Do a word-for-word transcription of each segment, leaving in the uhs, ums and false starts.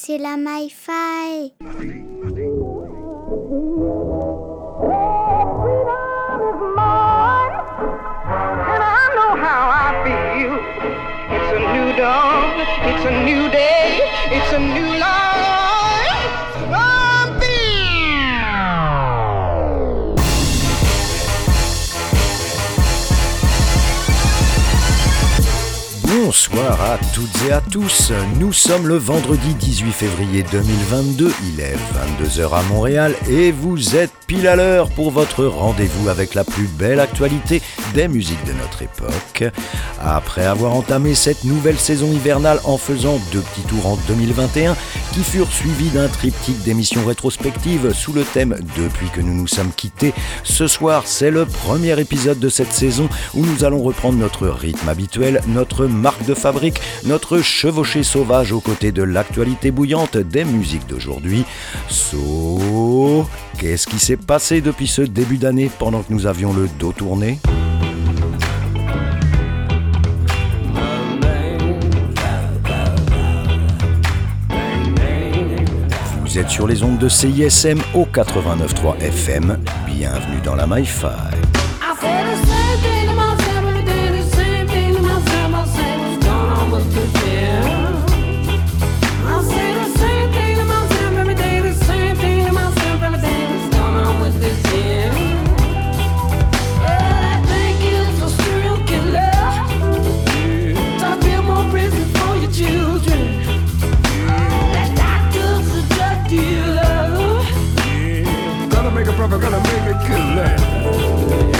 c'est la Mi-Fi. It's a new dawn, it's a new day, it's a new life for me. Bonsoir à toutes et à tous, nous sommes le vendredi dix-huit février deux mille vingt-deux, il est vingt-deux heures à Montréal et vous êtes pile à l'heure pour votre rendez-vous avec la plus belle actualité des musiques de notre époque. Après avoir entamé cette nouvelle saison hivernale en faisant deux petits tours en deux mille vingt et un qui furent suivis d'un triptyque d'émissions rétrospectives sous le thème « Depuis que nous nous sommes quittés », ce soir c'est le premier épisode de cette saison où nous allons reprendre notre rythme habituel, notre marque de fabrique, notre chevauchée sauvage aux côtés de l'actualité bouillante des musiques d'aujourd'hui. So, qu'est-ce qui s'est passé depuis ce début d'année pendant que nous avions le dos tourné ? Vous êtes sur les ondes de C I S M au quatre-vingt-neuf virgule trois F M. Bienvenue dans la Mi-Fi. Gonna make a brother, gonna make a killer.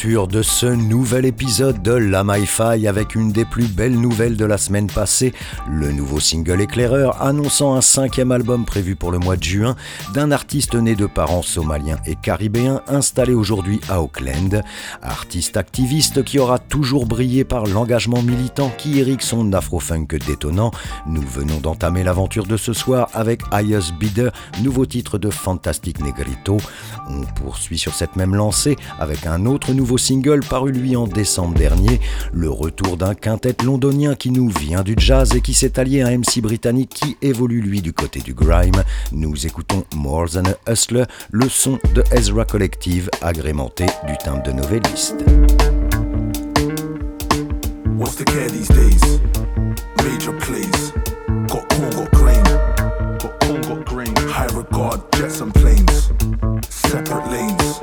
l'ouverture de ce nouvel épisode de La Mi-Fi avec une des plus belles nouvelles de la semaine passée, le nouveau single éclaireur annonçant un cinquième album prévu pour le mois de juin d'un artiste né de parents somaliens et caribéens installé aujourd'hui à Auckland, artiste activiste qui aura toujours brillé par l'engagement militant qui irrigue son afro-funk détonnant. Nous venons d'entamer l'aventure de ce soir avec Highest Bidder, nouveau titre de Fantastic Negrito. On poursuit sur cette même lancée avec un autre nouveau single paru lui en décembre dernier, le retour d'un quintet londonien qui nous vient du jazz et qui s'est allié à un M C britannique qui évolue lui du côté du grime. Nous écoutons More Than a Hustler, le son de Ezra Collective agrémenté du timbre de Novelliste. What's the care these days? Major plays. Got corn, got grain. Got corn, got grain. High regard, jets and planes. Separate lanes.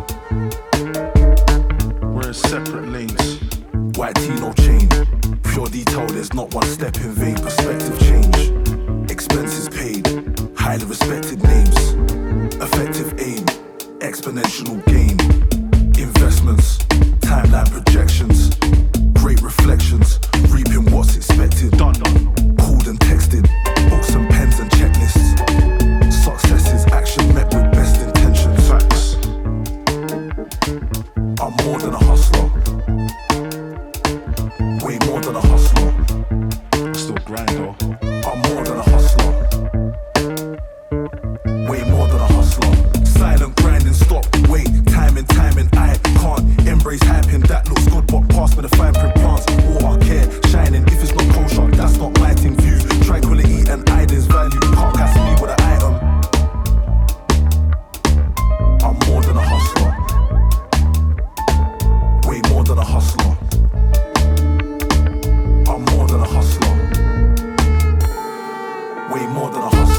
We're in separate lanes. White tee, no chain. Pure detail, there's not one step in vain. Perspective change. Expenses paid. Highly respected names. Effective aim. Exponential gain. Investments. Timeline projections. Great reflections, reaping what's expected. Done, done. Called and texted, books and pens and checklists. Successes, action met with best intentions. Facts. I'm more than a hustler. Way more than a hustler. I still grind though. I'm more than a hustler. Way more than a hustler. Silent grinding, stop, wait, timing, timing. I can't embrace hyping. That looks good, but pass me the fine print plants. Water, care, shining. If it's not kosher, that's not my thing. View, tranquility and ideas value. Can't gas me with an item. I'm more than a hustler. Way more than a hustler. I'm more than a hustler. Way more than a hustler.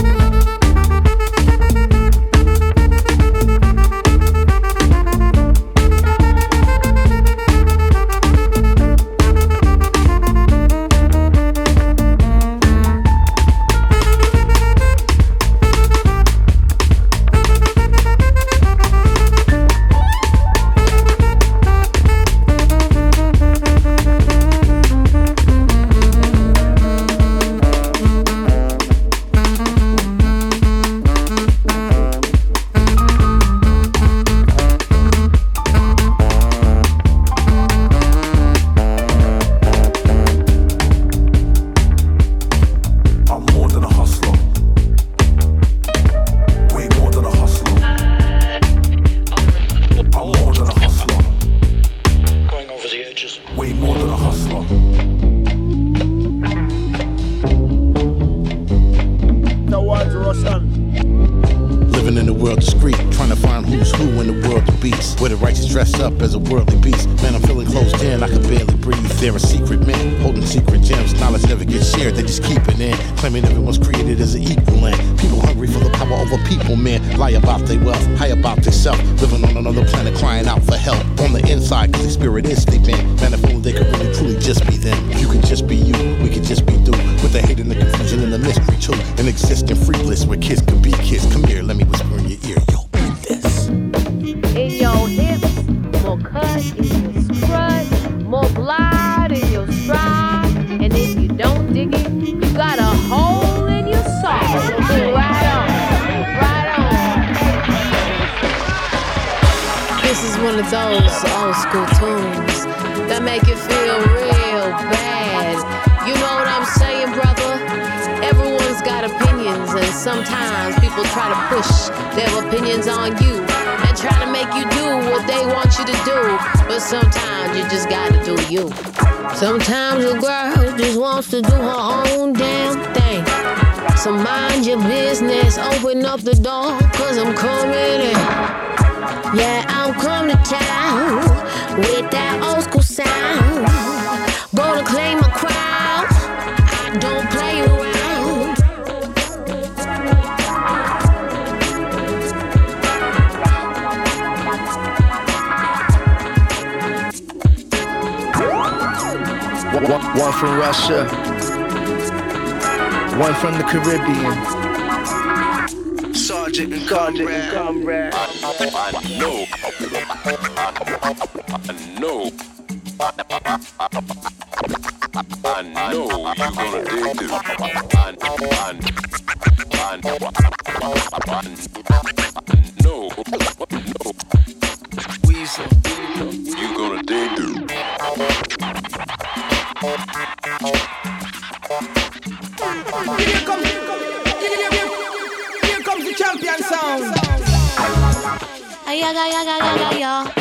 Sometimes people try to push their opinions on you and try to make you do what they want you to do. But sometimes you just gotta do you. Sometimes a girl just wants to do her own damn thing. So mind your business, open up the door, cause I'm coming in. Yeah, I'm coming to town with that old school sound. Gonna claim my crowd, I don't play around. One, one from Russia, one from the Caribbean. Sergeant and comrade. I know know, I know you're gonna dig it. I, I, I, I know, know. Weasel, you gonna dig it. Here comes, here, here, here comes the champion sound. Ayaga, yaga, yaga, yo.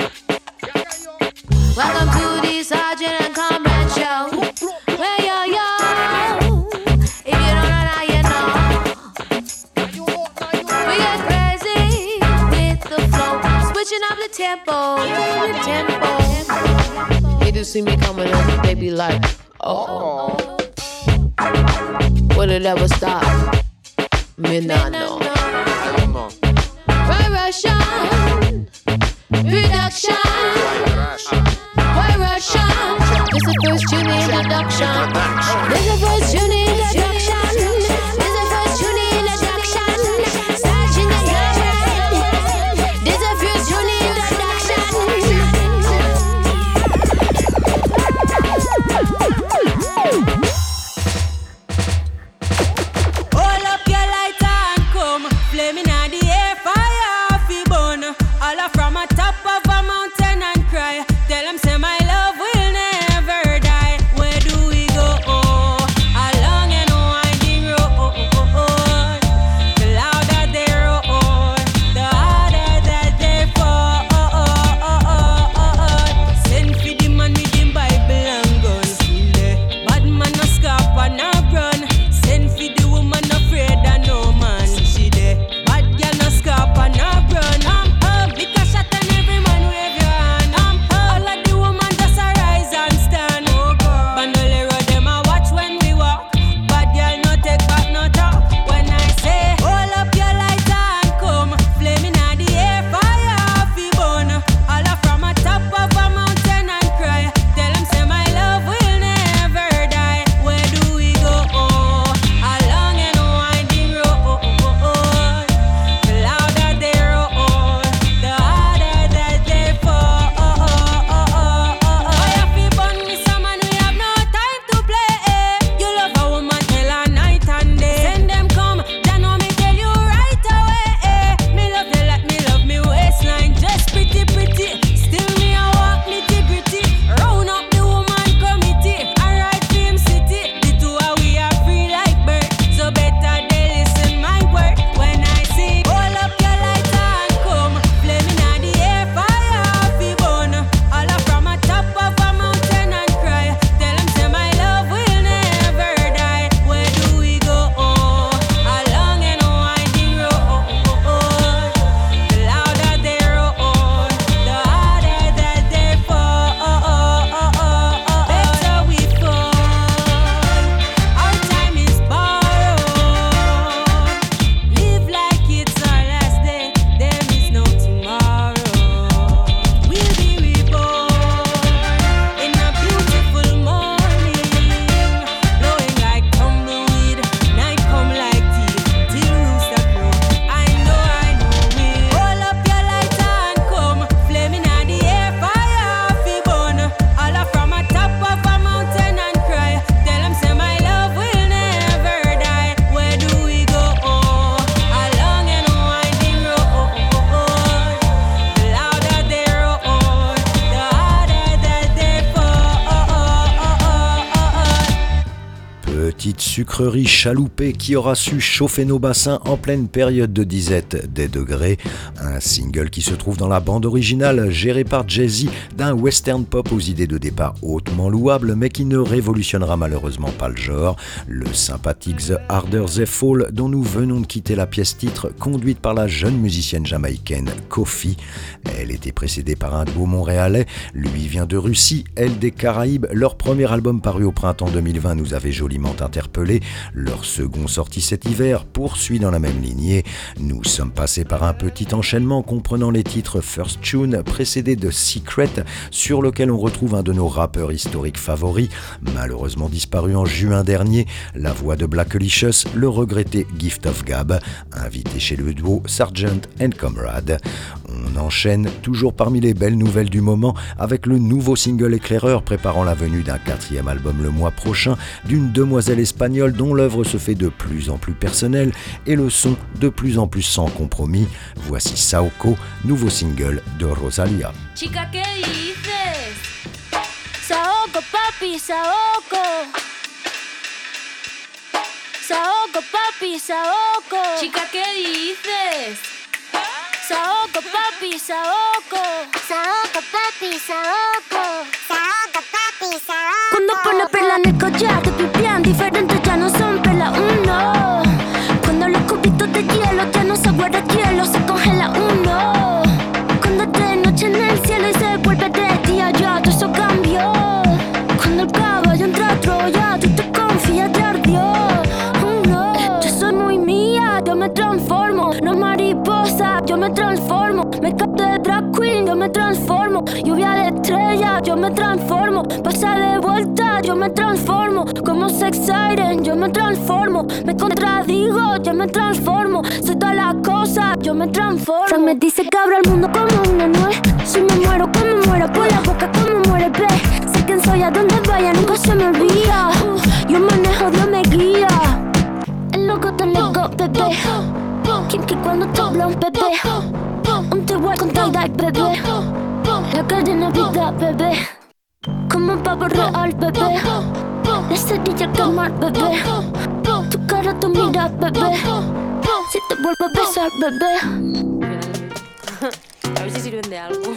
Welcome to the Sergeant and Comrade Show. Where yo, yo. If you don't know now, you know. We get crazy with the flow, switching up the tempo, the tempo. They do see me coming up, they be like, oh. Will it ever stop? Me not know. Why Russian production? Why Russian? This is the first tune introduction. This is the first tune introduction. This is the first tune introduction. Searching the head. This is the first tune introduction. Hold up your lighter and come, flaming at the air, fire fi burn. All up from a top of a mountain and cry. Tell them say my love will never die. Where do we go? Oh, along and winding road. The louder they roar, the harder that they fall. Send for the man with him Bible and guns. Bad man no scarp and no run. Send for the woman afraid of no man. She there. Bad girl no scarp and no run. I'm up, lick a shot and every man wave your hand. I'm up, all of the woman just a rise and stand. Bandolero them a watch when we walk. Bad girl no take back no talk. When I say hold up your lighter and come, flaming at the air, fire fi burn. All up from a top of a mountain and cry. Tell them say my love will never die. Where do we go? Oh, along and winding road. The louder they roar, the harder that they fall. Fire fi burn me some and we have no time to play. You love a woman till a night and day. Send them come, Jah know me tell you right away. Me love you like me love me waistline, just pretty pretty. Still me a walk nitty gritty. Round up the woman committee, alright Dream City. The two of we are free like bird, so better they listen my word. When I sing, hold up your lighter and come, flaming at the air, fire fi burn. All up from a top of a mountain and cry. Tell them say my love will never die. Where do we go? Oh, along and winding road. The louder they roar, the harder that they fall. Better we fall. Our time is borrowed. Live like it's our last day. There is no tomorrow. We'll be reborn in a beautiful morning, blowing like tumbleweed. Night come like tea till rooster crow. I know, I know we hold up your lighter and come, flaming at the air, fire fi burn. All up from a top of a mountain and cry. Tell them say my love will never die. Where do we go? Oh, along and winding road. The louder they roar, the harder that they fall. Petite sucrerie chaloupée qui aura su chauffer nos bassins en pleine période de disette des degrés. Un single qui se trouve dans la bande originale gérée par Jay-Z d'un western pop aux idées de départ hautement louables mais qui ne révolutionnera malheureusement pas le genre. Le sympathique The Harder They Fall dont nous venons de quitter la pièce titre conduite par la jeune musicienne jamaïcaine Kofi. Elle était précédée par un duo montréalais, lui vient de Russie, elle des Caraïbes. Leur premier album paru au printemps deux mille vingt nous avait joliment interpellés. Leur second sorti cet hiver poursuit dans la même lignée. Nous sommes passés par un petit enchaînement comprenant les titres First Tune précédé de Secret sur lequel on retrouve un de nos rappeurs historiques favoris, malheureusement disparu en juin dernier, la voix de Blackalicious, le regretté Gift of Gab, invité chez le duo Sergeant and Comrade. On enchaîne toujours parmi les belles nouvelles du moment avec le nouveau single éclaireur préparant la venue d'un quatrième album le mois prochain d'une demoiselle espagnole dont l'œuvre se fait de plus en plus personnelle et le son de plus en plus sans compromis. Voici Saoko, nouveau single de Rosalía. Chica, ¿qué dices? Saoko, papi, Saoko. Saoko, papi, Saoko. Chica, ¿qué dices? Saoko, papi, Saoko. Saoko, papi, Saoko. Saoko, papi, Saoko. Cuando pone perla en el collar, te pipián diferentes, ya no son perla uno. Cuando los cubitos de hielo ya no se guarda hielo, se congela uno. Cuando es de noche en el cielo y se vuelve de día, ya todo eso cambió. Cuando el caballo entra a Troya, tú te confías, te ardió. Uno, yo soy muy mía, yo me transformo, no mariposa, yo me transformo. Me capto de drag queen, yo me transformo. Lluvia de estrella, yo me transformo. Pasa de vuelta, yo me transformo. Como sex siren, yo me transformo. Me contradigo, yo me transformo. Soy todas las cosas, yo me transformo. Fran me dice que abro el mundo como una nuez. Si me muero, como muero, por la boca como muere, ve. Sé quién soy, a donde vaya, nunca se me olvida. Uh, yo manejo, Dios me guía. El loco te lego, bebé. Kim que cuando te habla un bebé. Un te voy con tie-dye, bebé. La cadena vida, bebé. Como un pavo real, bebé. La cerilla al quemar, bebé. Tu cara, tu mira, bebé. Si te vuelvo a besar, bebé. A ver si sirven de algo.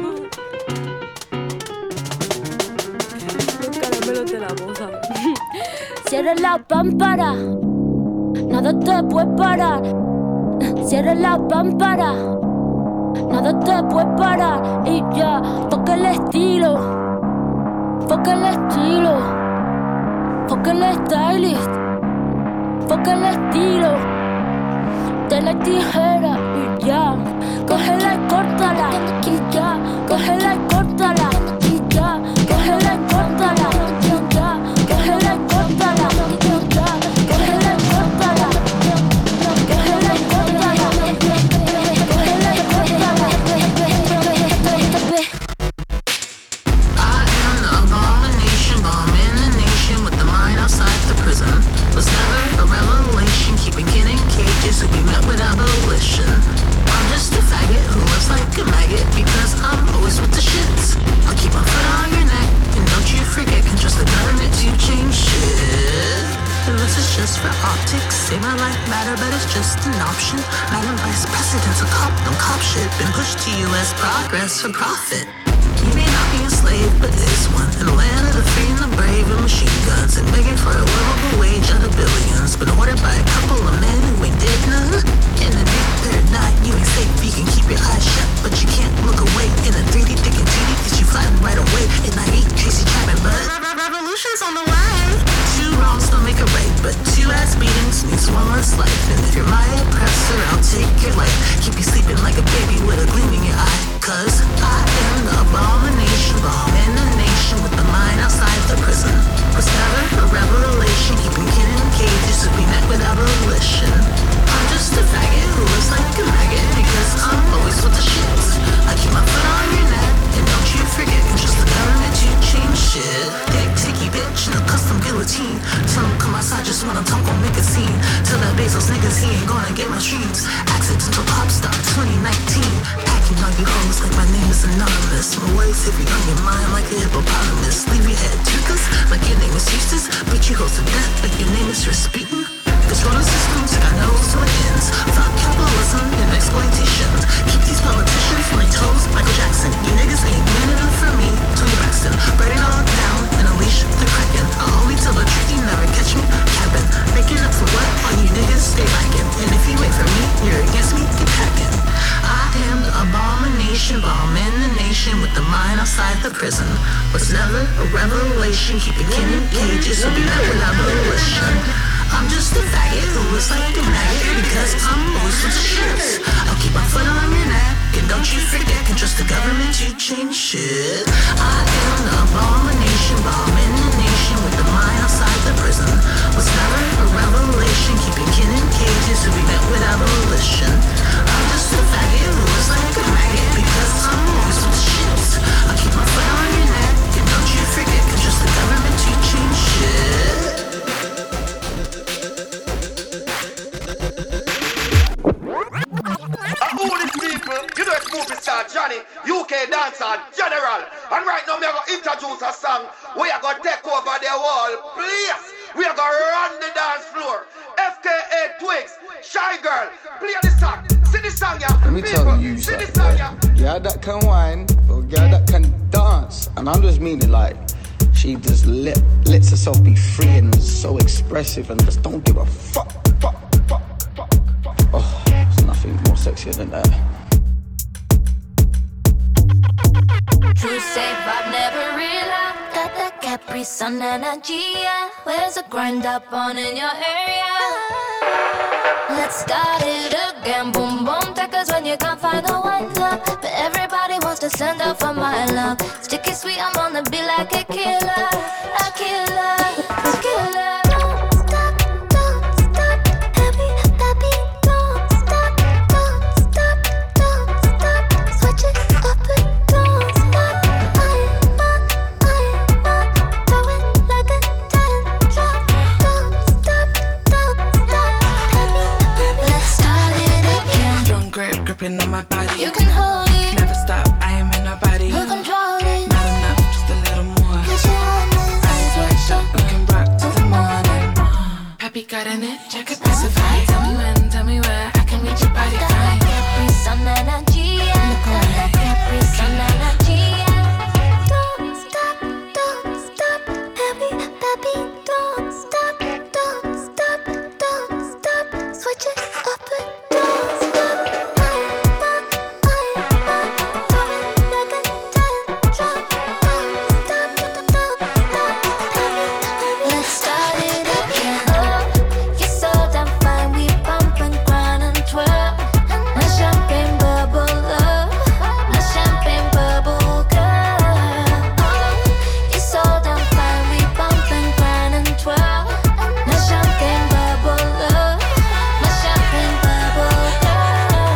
Los caramelos de la boda. Cierra la pámpara, nada te puede parar. Cierra la pámpara, nada te puede parar. Y ya, toca el estilo, toca el estilo, toca el stylist, toca el estilo. De la tijera y ya, cógela y córtala. Y ya, cógela y córtala. Y ya, cógela y córtala. Y ya, cógela y córtala. Y ya, cógela y córtala. Cógela y córtala. Cógela y córtala. I am the abomination, bomb in the nation with the mind outside the prison. Was never a revelation, keeping kin in cages to be met with abolition. I'm just a faggot who lives like a maggot because I'm always with the shits. I'll keep my foot on your neck, and don't you forget, can trust the government to change shit. And this is just for optics, say my life matter, but it's just an option. Madam Vice President's a cop, no cop shit, been pushed to you as progress for profit. You may not be a slave, but is one. In the land of the free and the brave and machine guns, and begging for a livable wage out of billions, been ordered by a couple of men who ain't did none. In the nick, they're not, you ain't safe, you can keep your eyes shut, but you can't look away. In a three D thick and two D, cause you flying right away. And I ain't Tracy Chapman, but revolution's on the way. Two wrongs don't make a right, but two ass beatings means one less life. And if you're my oppressor, I'll take your life. Keep you sleeping like a baby with a gleam in your eye. Cause I am the abomination, bomb in the nation with the mind outside the prison. Was never a revelation, keeping kin in cages to be met with abolition. I'm just a faggot who lives like a maggot because I'm always with the shits. I keep my foot on your neck, and don't you forget, can trust the government to change shit. Big ticky bitch in a custom guillotine. Tell him come outside just when I'm talking, make a scene. Tell that Bezos niggas he ain't gonna get my streams. Accidental pop star twenty nineteen. Packing on you hoes like my name is anonymous. My words hit you on your mind like a hippopotamus. Leave your head toothless like your name is useless. Beat you hoes to death like your name is Rasputin. Control the systems, got no ends. Fuck capitalism and exploitation. Keep these politicians on their toes. Michael Jackson, you niggas ain't doing it for me. Tony Braxton, burn it all down and unleash the kraken. I'll only tell the truth, you never catch me capping. Making up for what all you niggas stay lacking. And if you wait for me, you're against me, get packing. I am the abomination, bomb in the nation with the mind outside the prison. Was never a revelation, keeping kin in cages to be met with abolition. I'm just a faggot who looks like a maggot because I'm always with the shits. I'll keep my foot on your neck, and don't you forget, can trust the government to change shit. I am the abomination, bomb in the nation with the mind outside the prison. Was never a revelation, keeping kin in cages to be met with abolition. I'm just a faggot who looks like a maggot K dancehall general. And right now, me are going to introduce a song. We are going to take over the whole place. We are going to run the dance floor. F K A Twigs, Shy Girl, play the song. See the song, yeah. Let me People, tell you see the something. song, yeah. Yeah, that can whine, or girl that can dance. And I'm just meaning like, she just let, lets herself be free and so expressive and just don't give a fuck, fuck, fuck, fuck, fuck. Oh, there's nothing more sexier than that. True safe, I've never realized that that Capri Sun energy, yeah. Where's the grind up on in your area? Let's start it again, boom boom. Take us when you can't find the one love, but everybody wants to send out for my love. Sticky sweet, I'm gonna be like a killer, a killer, a killer. Don't stop, don't stop, heavy baby, don't stop, don't stop, don't stop. Switch it up and don't stop. I'm on, I'm on, throw it like a tantrum. Don't stop, don't stop, heavy baby. Let's start it again. Strong grip, gripping on my body. You can hold it, Never stop, I am in a body. you control it. Not enough, just a little more. Cause you're honest, Eyes wide shut, we can rock till the morning. Pappy got in it, check it, specify. Tell me when, tell me where, I can reach your body got fine. that Capri Sun energy, yeah. Got that Capri Sun energy, yeah. Don't stop, don't stop, heavy baby, don't stop, don't stop, don't stop. Switch it up and don't stop. I'm on, I'm on, throw it like a tantrum. Don't stop, don't stop, heavy baby. Let's start it again. Oh, you're so damn fine, we bump and grind and twirl. My champagne bubble love, my champagne bubble girl. Oh, you're so damn fine, we bump and grind and twirl. My champagne bubble love, my champagne bubble girl.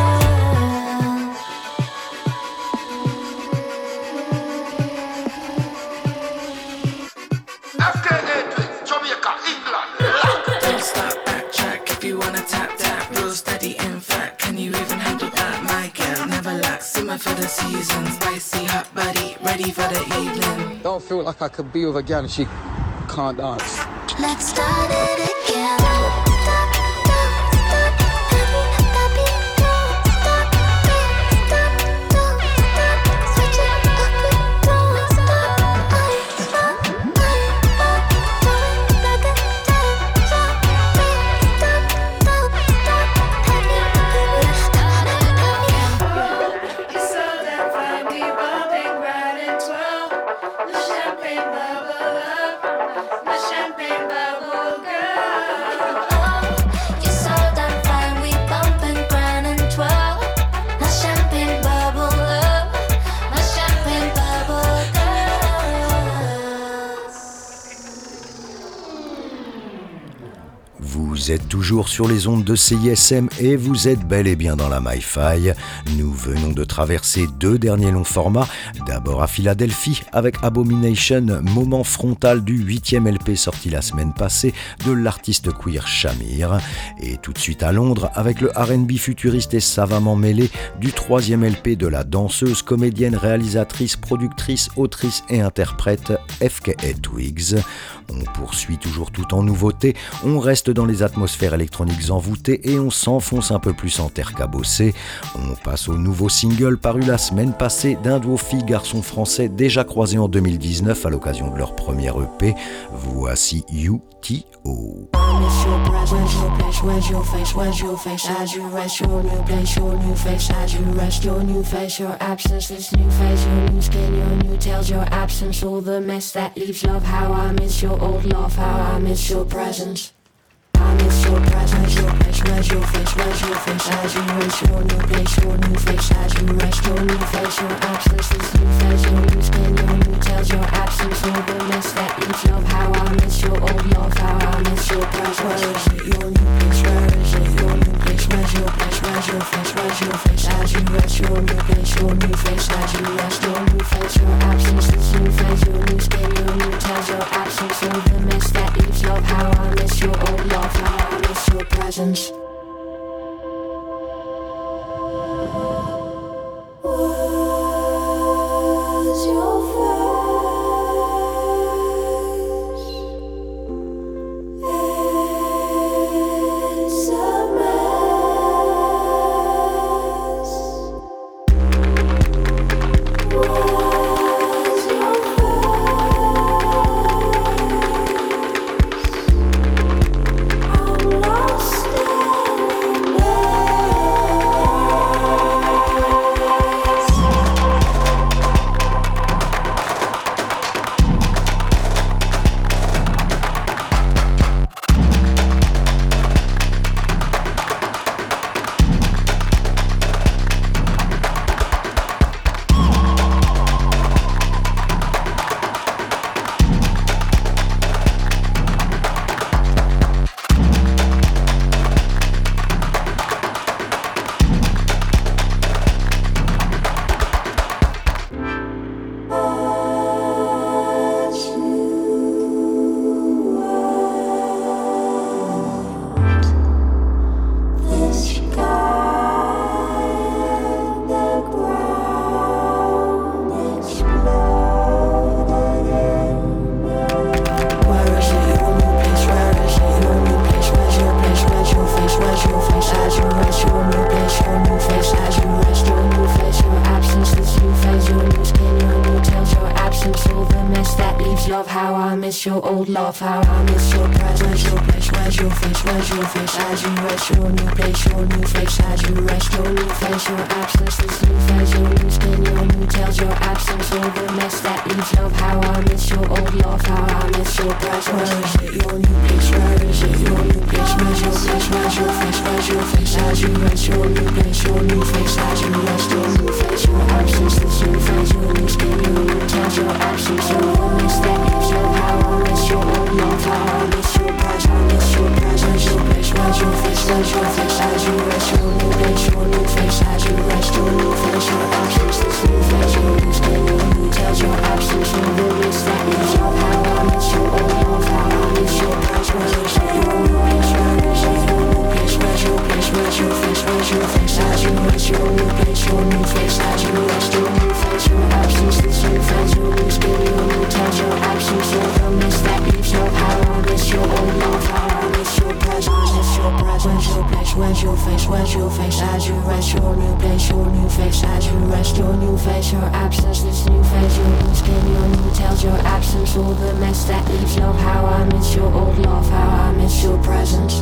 F K A Twigs, Jamaica, England. Don't stop, backtrack if you wanna tap tap. Real steady, in fact, can you even handle that? My girl never lacks, simmer for the season. Spicy hot body, ready for the evening. Don't feel like I could be with a girl and she can't dance. Let's start it again. Don't stop, don't stop, heavy baby, don't stop, don't stop, don't stop. Switch it up and don't stop. I'm on, I'm on, throw it like a tantrum. Don't stop, don't stop, heavy baby. Let's start it again. You're so damn fine, we bumping right in twelve. The champagne bubble up, my champagne bubble girl. You're so damn fine, we bump and grind and twirl. My champagne bubble up, my champagne bubble girls. Vous êtes toujours sur les ondes de C I S M et vous êtes bel et bien dans la Mi-Fi. Nous venons de traverser deux derniers longs formats. D'abord à Philadelphie avec Abomination, moment frontal du huitième L P sorti la semaine passée de l'artiste queer Shamir. Et tout de suite à Londres avec le R and B futuriste et savamment mêlé du troisième L P de la danseuse, comédienne, réalisatrice, productrice, autrice et interprète F K A Twigs. On poursuit toujours tout en nouveauté, on reste dans les atmosphères électroniques envoûtées et on s'enfonce un peu plus en terre cabossée. On passe au nouveau single paru la semaine passée d'un duo filles-garçons français déjà croisés en deux mille dix-neuf à l'occasion de leur premier E P. Voici U T O. Miss your breath, where's your place, where's your face, where's your face, as you rest your new place, your new face, as you rest your new face, your absence, this new phase, your new skin, your new tails, your absence, all the mess that leaves love, how I miss your old love, how I miss your presence. I miss your presence, your place, where's your face, where's your face, as you rest your new place, your new face, as you rest your new face, your absence, this new phase, your new skin, your new tails, your absence, all the mess that leaves love, how I miss your old love, how I miss your presence. Where is it, your new place, where is it, your new place, where's your place, where's your face, where's your face, as you rest your new place, your new face, as you rest your new face, your absence, this new phase, your new skin, your new tails, your absence, all the mess that leaves love, how I miss your old love, how I miss your presence. Whoa. your old love, how I miss your presence. Your place, where's your face, where's your face? As you rest your new place, your new face. As you rest your new face, your absence. This new phase, your new skin, your new tails, your absence. All the mess that leaves love, how I miss your old love, how I miss your presence. Where is it, your new place, where is it, your new place? Where's your place, where's your face, where's your face? As you rest your new place, your new face. As you rest your new face, your absence. This new phase, your new skin, your new tails, your absence. All the mess that leaves love, how I miss your old love, how I miss your presence. I miss your presence, your place, where's your face, where's your face? As you rest your new place, your new face. As you rest your new face, your absence. This new phase, your new skin, your new tails, your absence. All the mess that leaves love, how I miss your old love, how I miss your presence. Where is it, your new place, where is it, your new place? Where's your place, where's your face, where's your face? As you rest your new place, your new face. As you rest your new face, your absence. This new phase, your new skin, your new tails, your absence. All the mess that leaves love, how I miss your old love, how I miss your presence. I miss your presence. Where's your place, where's your face, where's your face? As you rest your new place, your new face. As you rest your new face, your absence. This new phase, your new skin, your new tails, your absence. All the mess that leaves love, how I miss your old love, how I miss your presence.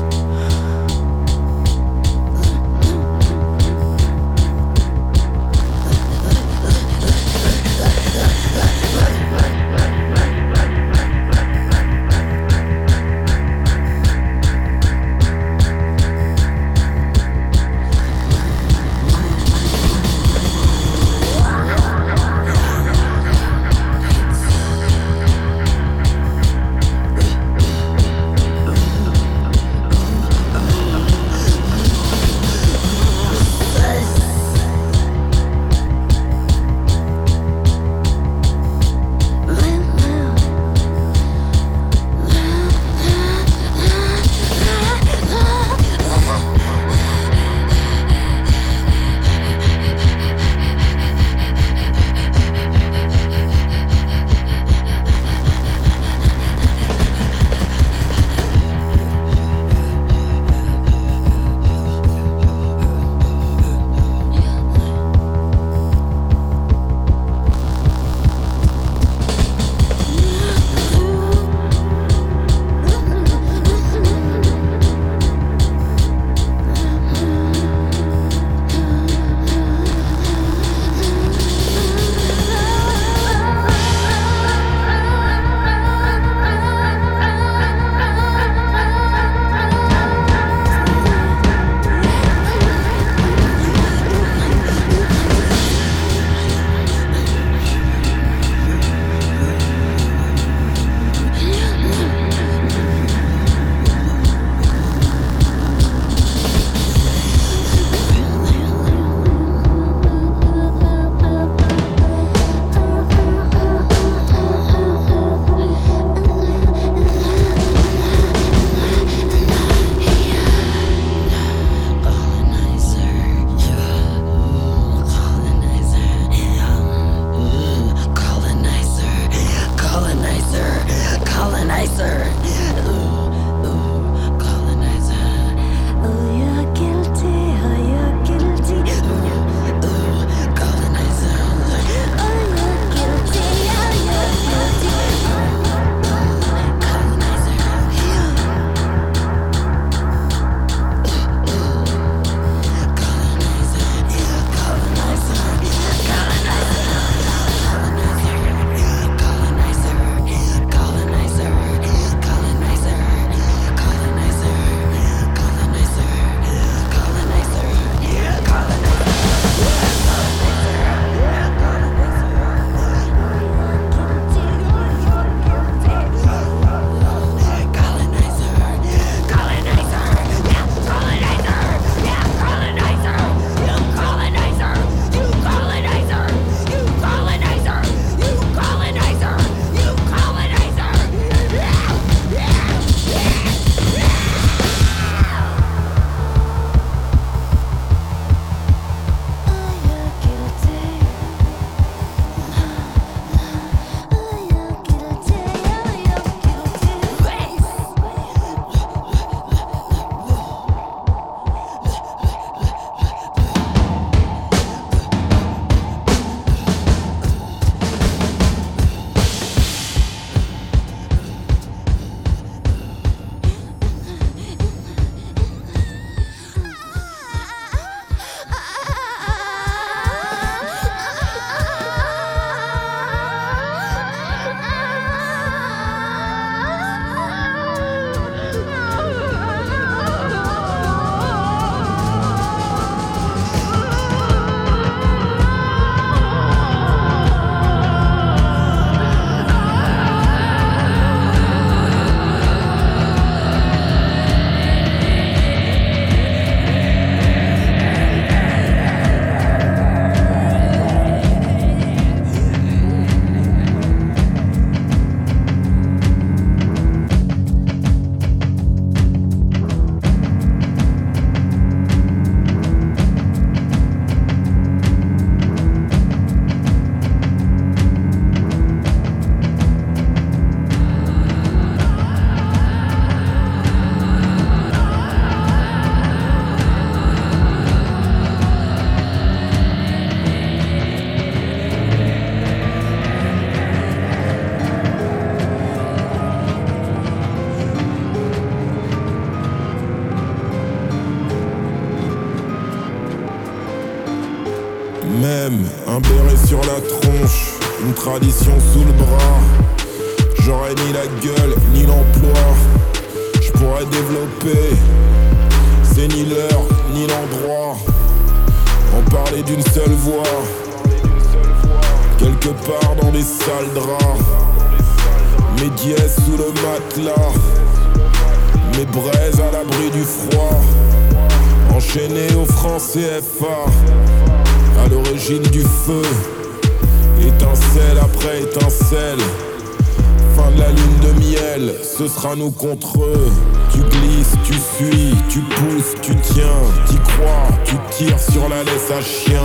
Même un béret sur la tronche, une tradition sous le bras. J'aurais ni la gueule, ni l'emploi. Je pourrais développer, c'est ni l'heure, ni l'endroit. En parler d'une seule voix, quelque part dans des sales draps. Mes dièses sous le matelas, mes braises à l'abri du froid. Enchaîné au franc C F A, à l'origine du feu. Étincelle après étincelle, fin de la lune de miel, ce sera nous contre eux. Tu glisses, tu fuis, tu pousses, tu tiens, t'y crois, tu tires sur la laisse à chien.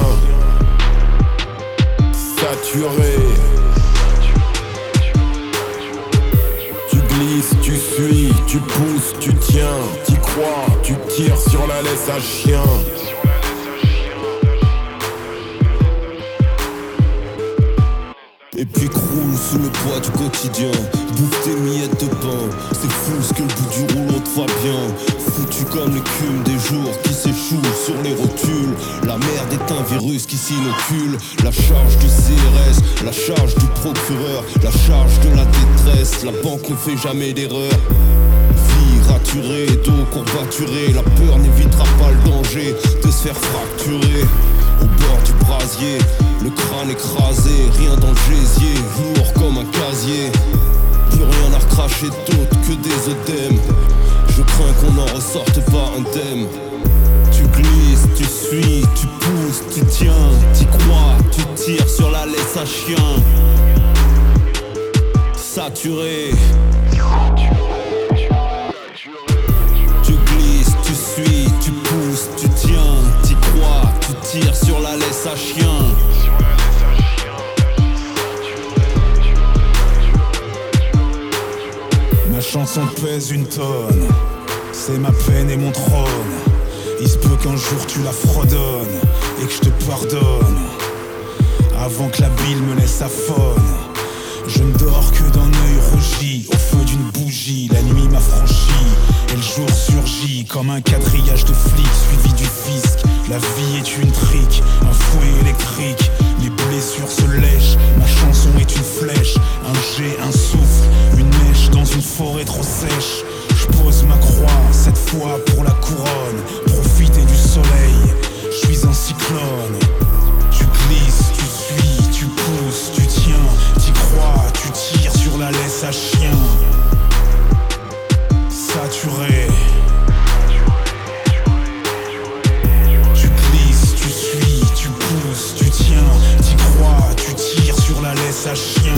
Saturé. Tu glisses, tu suis, tu pousses, tu tiens, t'y crois, tu tires sur la laisse à chien. Et puis croule sous le poids du quotidien, bouffe tes miettes de pain. C'est fou ce que le bout du rouleau te va bien. Foutu comme l'écume des jours qui s'échouent sur les rotules. La merde est un virus qui s'inocule. La charge du C R S, la charge du procureur, la charge de la détresse. La banque ne fait jamais d'erreur. Vie raturée, dos courbaturé. La peur n'évitera pas le danger de se faire fracturer. Au bord du brasier, le crâne écrasé, rien dans le gésier, lourd comme un casier. Plus rien à recracher d'autre que des œdèmes. Je crains qu'on n'en ressorte pas indemne. Tu glisses, tu suis, tu pousses, tu tiens, t'y crois, tu tires sur la laisse à chien. Saturé. Tu glisses, tu suis, tu pousses, tu tiens, t'y crois, tu tires sur la laisse à chien. Ma chanson pèse une tonne, c'est ma peine et mon trône. Il se peut qu'un jour tu la fredonnes et que je te pardonne, avant que la bile me laisse aphone. Je ne dors que d'un œil rougi, au feu d'une bougie. La nuit m'a franchi et le jour surgit comme un quadrillage de flics suivi du fisc. La vie est une trique, un fouet électrique. Les blessures se lèchent, ma chanson est une flèche. Un jet, un souffle, une mèche dans une forêt trop sèche. Je pose ma croix, cette fois pour la couronne. Profiter du soleil, je suis un cyclone. Tu glisses, tu suis, tu pousses, tu tiens, t'y crois, tu tires sur la laisse à chien. Saturé. Tu glisses, tu suis, tu pousses, tu tiens, t'y crois, tu tires sur la laisse à chien.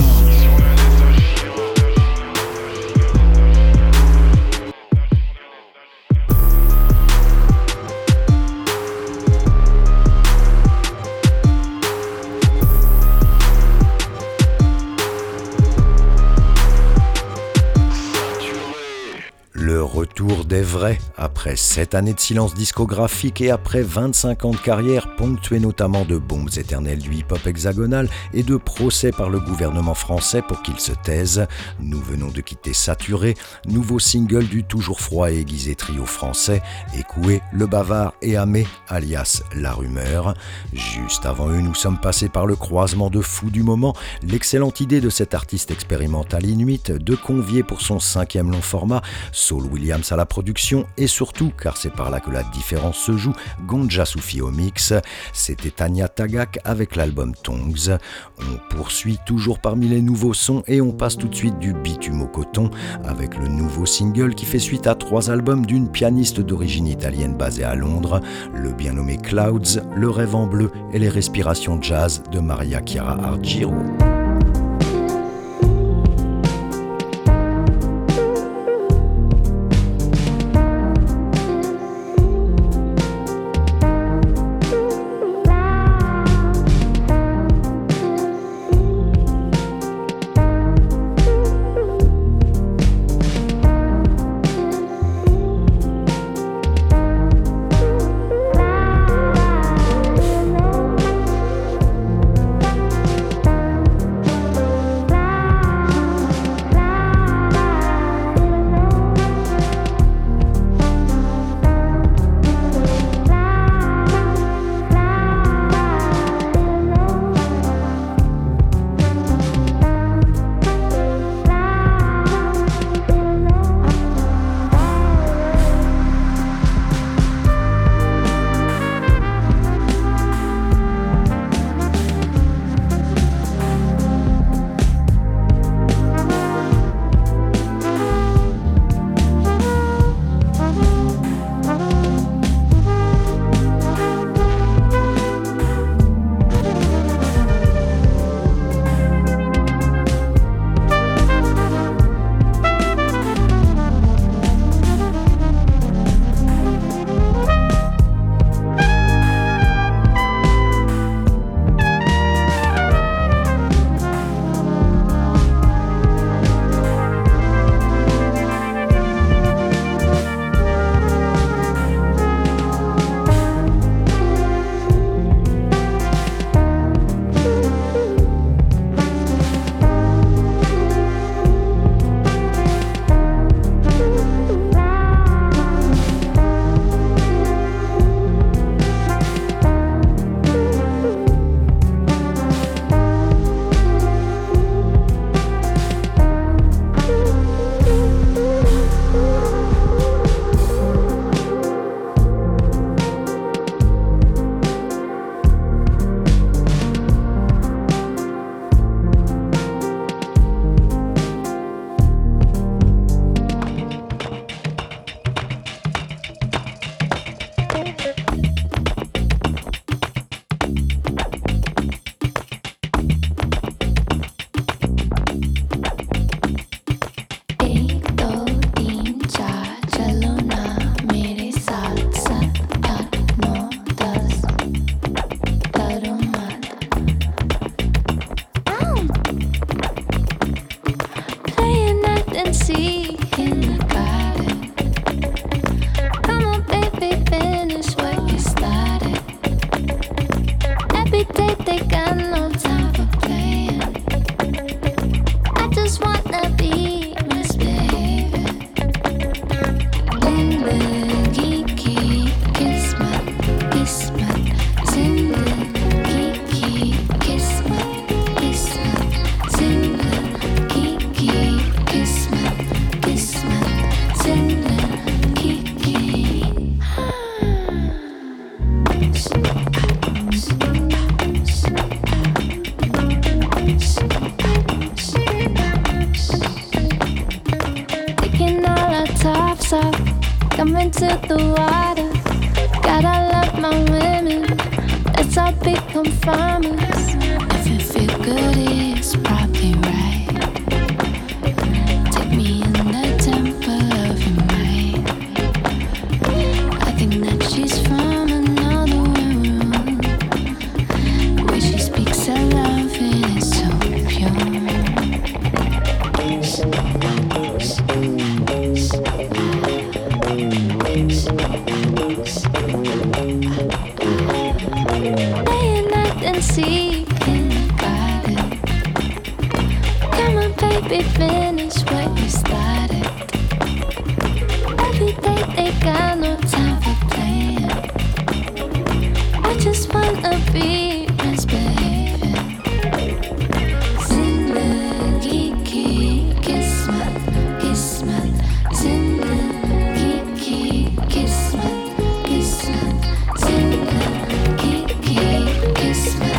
Retour des vrais, après sept années de silence discographique et après vingt-cinq ans de carrière ponctuée notamment de bombes éternelles du hip-hop hexagonal et de procès par le gouvernement français pour qu'il se taise, nous venons de quitter Saturé, nouveau single du toujours froid et aiguisé trio français, Écoué, Le Bavard et Amé, alias La Rumeur. Juste avant eux, nous sommes passés par le croisement de fous du moment, l'excellente idée de cet artiste expérimental inuit de convier pour son cinquième long format Saul Williams à la production et surtout, car c'est par là que la différence se joue, Gonja Soufi au mix. C'était Tanya Tagak avec l'album Tongues. On poursuit toujours parmi les nouveaux sons et on passe tout de suite du bitume au coton avec le nouveau single qui fait suite à trois albums d'une pianiste d'origine italienne basée à Londres, le bien nommé Clouds, Le Rêve en bleu et les respirations jazz de Maria Chiara Argiro. Thank Coming to the water, gotta love my women. Let's all become farmers. If it feel good, it's probably right. Take me in the temple of your mind. I think that she's from another world. The way she speaks her love, it is so pure. Seek in the garden. Come on, baby, finish what you started. Every day they got no time for playing. I just wanna be misbehaving. Zindagi ki kismat, kismat. Zindagi ki kismat, kismat. Zindagi ki kismat.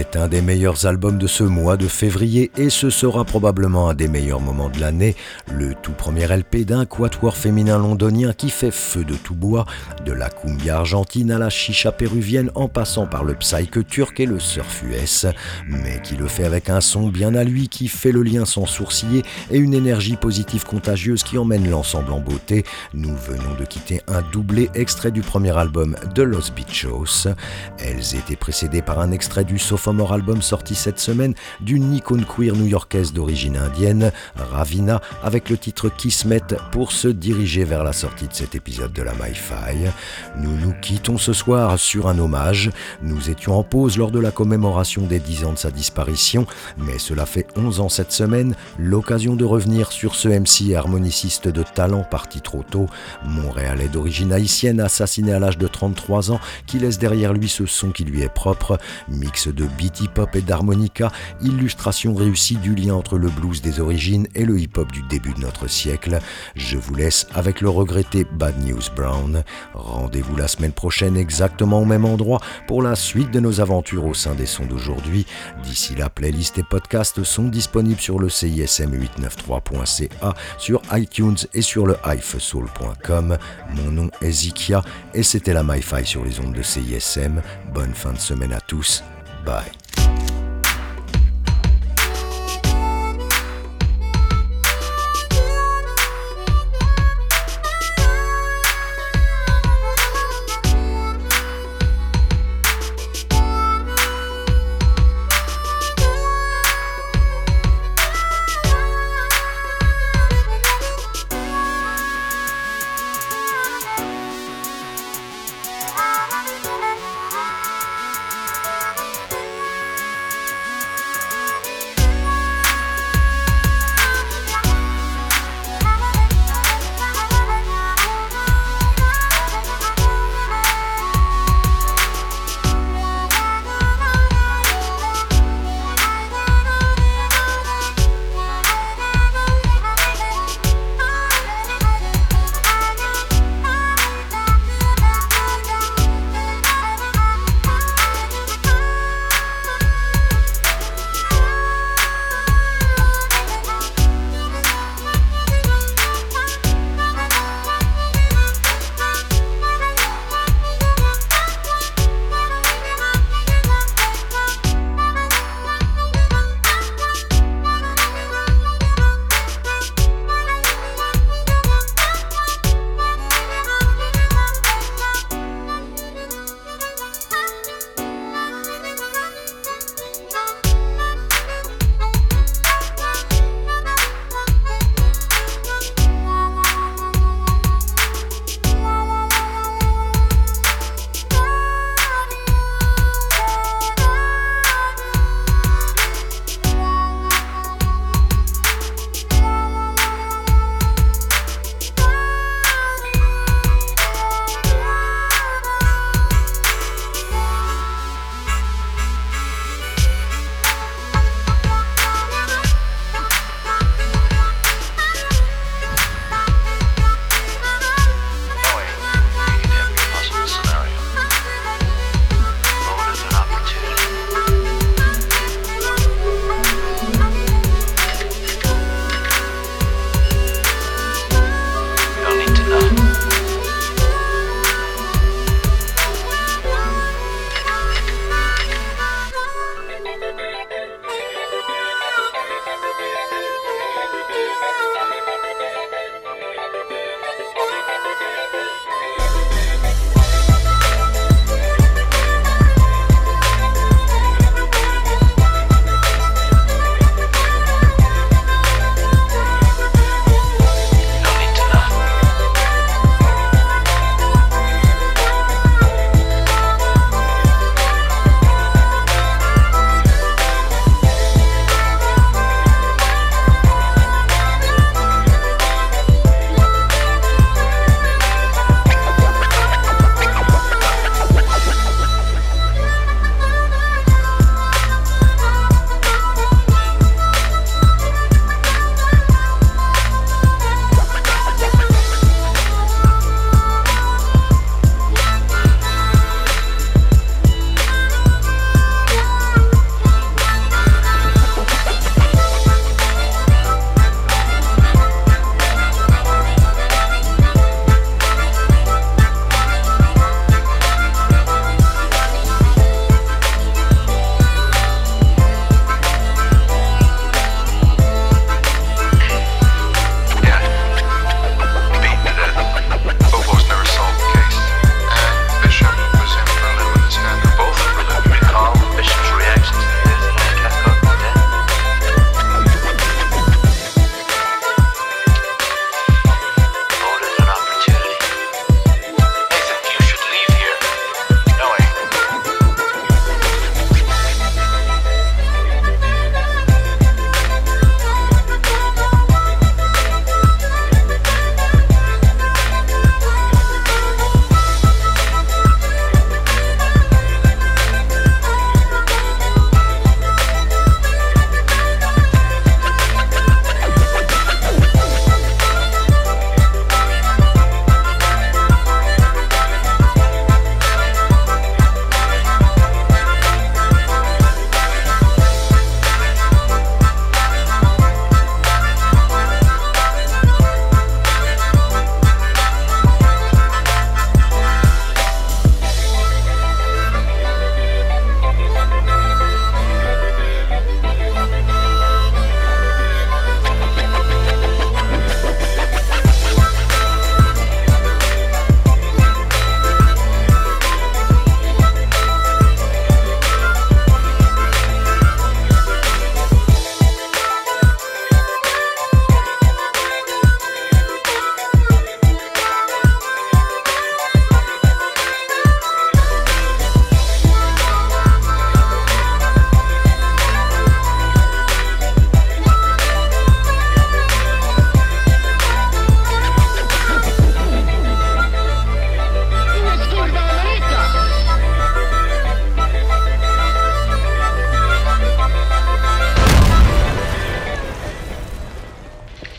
C'est un des meilleurs albums de ce mois de février et ce sera probablement un des meilleurs moments de l'année. Le tout premier L P d'un quatuor féminin londonien qui fait feu de tout bois, de la cumbia argentine à la chicha péruvienne en passant par le psyche turc et le surf U S, mais qui le fait avec un son bien à lui qui fait le lien sans sourciller et une énergie positive contagieuse qui emmène l'ensemble en beauté. Nous venons de quitter un doublé extrait du premier album de Los Bichos. Elles étaient précédées par un extrait du sophomore album sorti cette semaine d'une icône queer new-yorkaise d'origine indienne, Ravina, avec le titre Kismet, pour se diriger vers la sortie de cet épisode de la Mi-Fi. Nous nous quittons ce soir sur un hommage. Nous étions en pause lors de la commémoration des dix ans de sa disparition, mais cela fait onze ans cette semaine, l'occasion de revenir sur ce M C et harmoniciste de talent parti trop tôt, Montréalais d'origine haïtienne assassiné à l'âge de trente-trois ans, qui laisse derrière lui ce son qui lui est propre, mix de beat hip-hop et d'harmonica, illustration réussie du lien entre le blues des origines et le hip-hop du début de notre siècle. Je vous laisse avec le regretté Bad News Brown. Rendez-vous la semaine prochaine exactement au même endroit pour la suite de nos aventures au sein des sons d'aujourd'hui. D'ici là, playlist et podcasts sont disponibles sur le C I S M huit cent quatre-vingt-treize point C A, sur iTunes et sur le hife soul point com. Mon nom est Zikia et c'était la Mi-Fi sur les ondes de C I S M. Bonne fin de semaine à tous. Bye.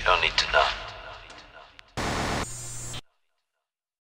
You don't need to know.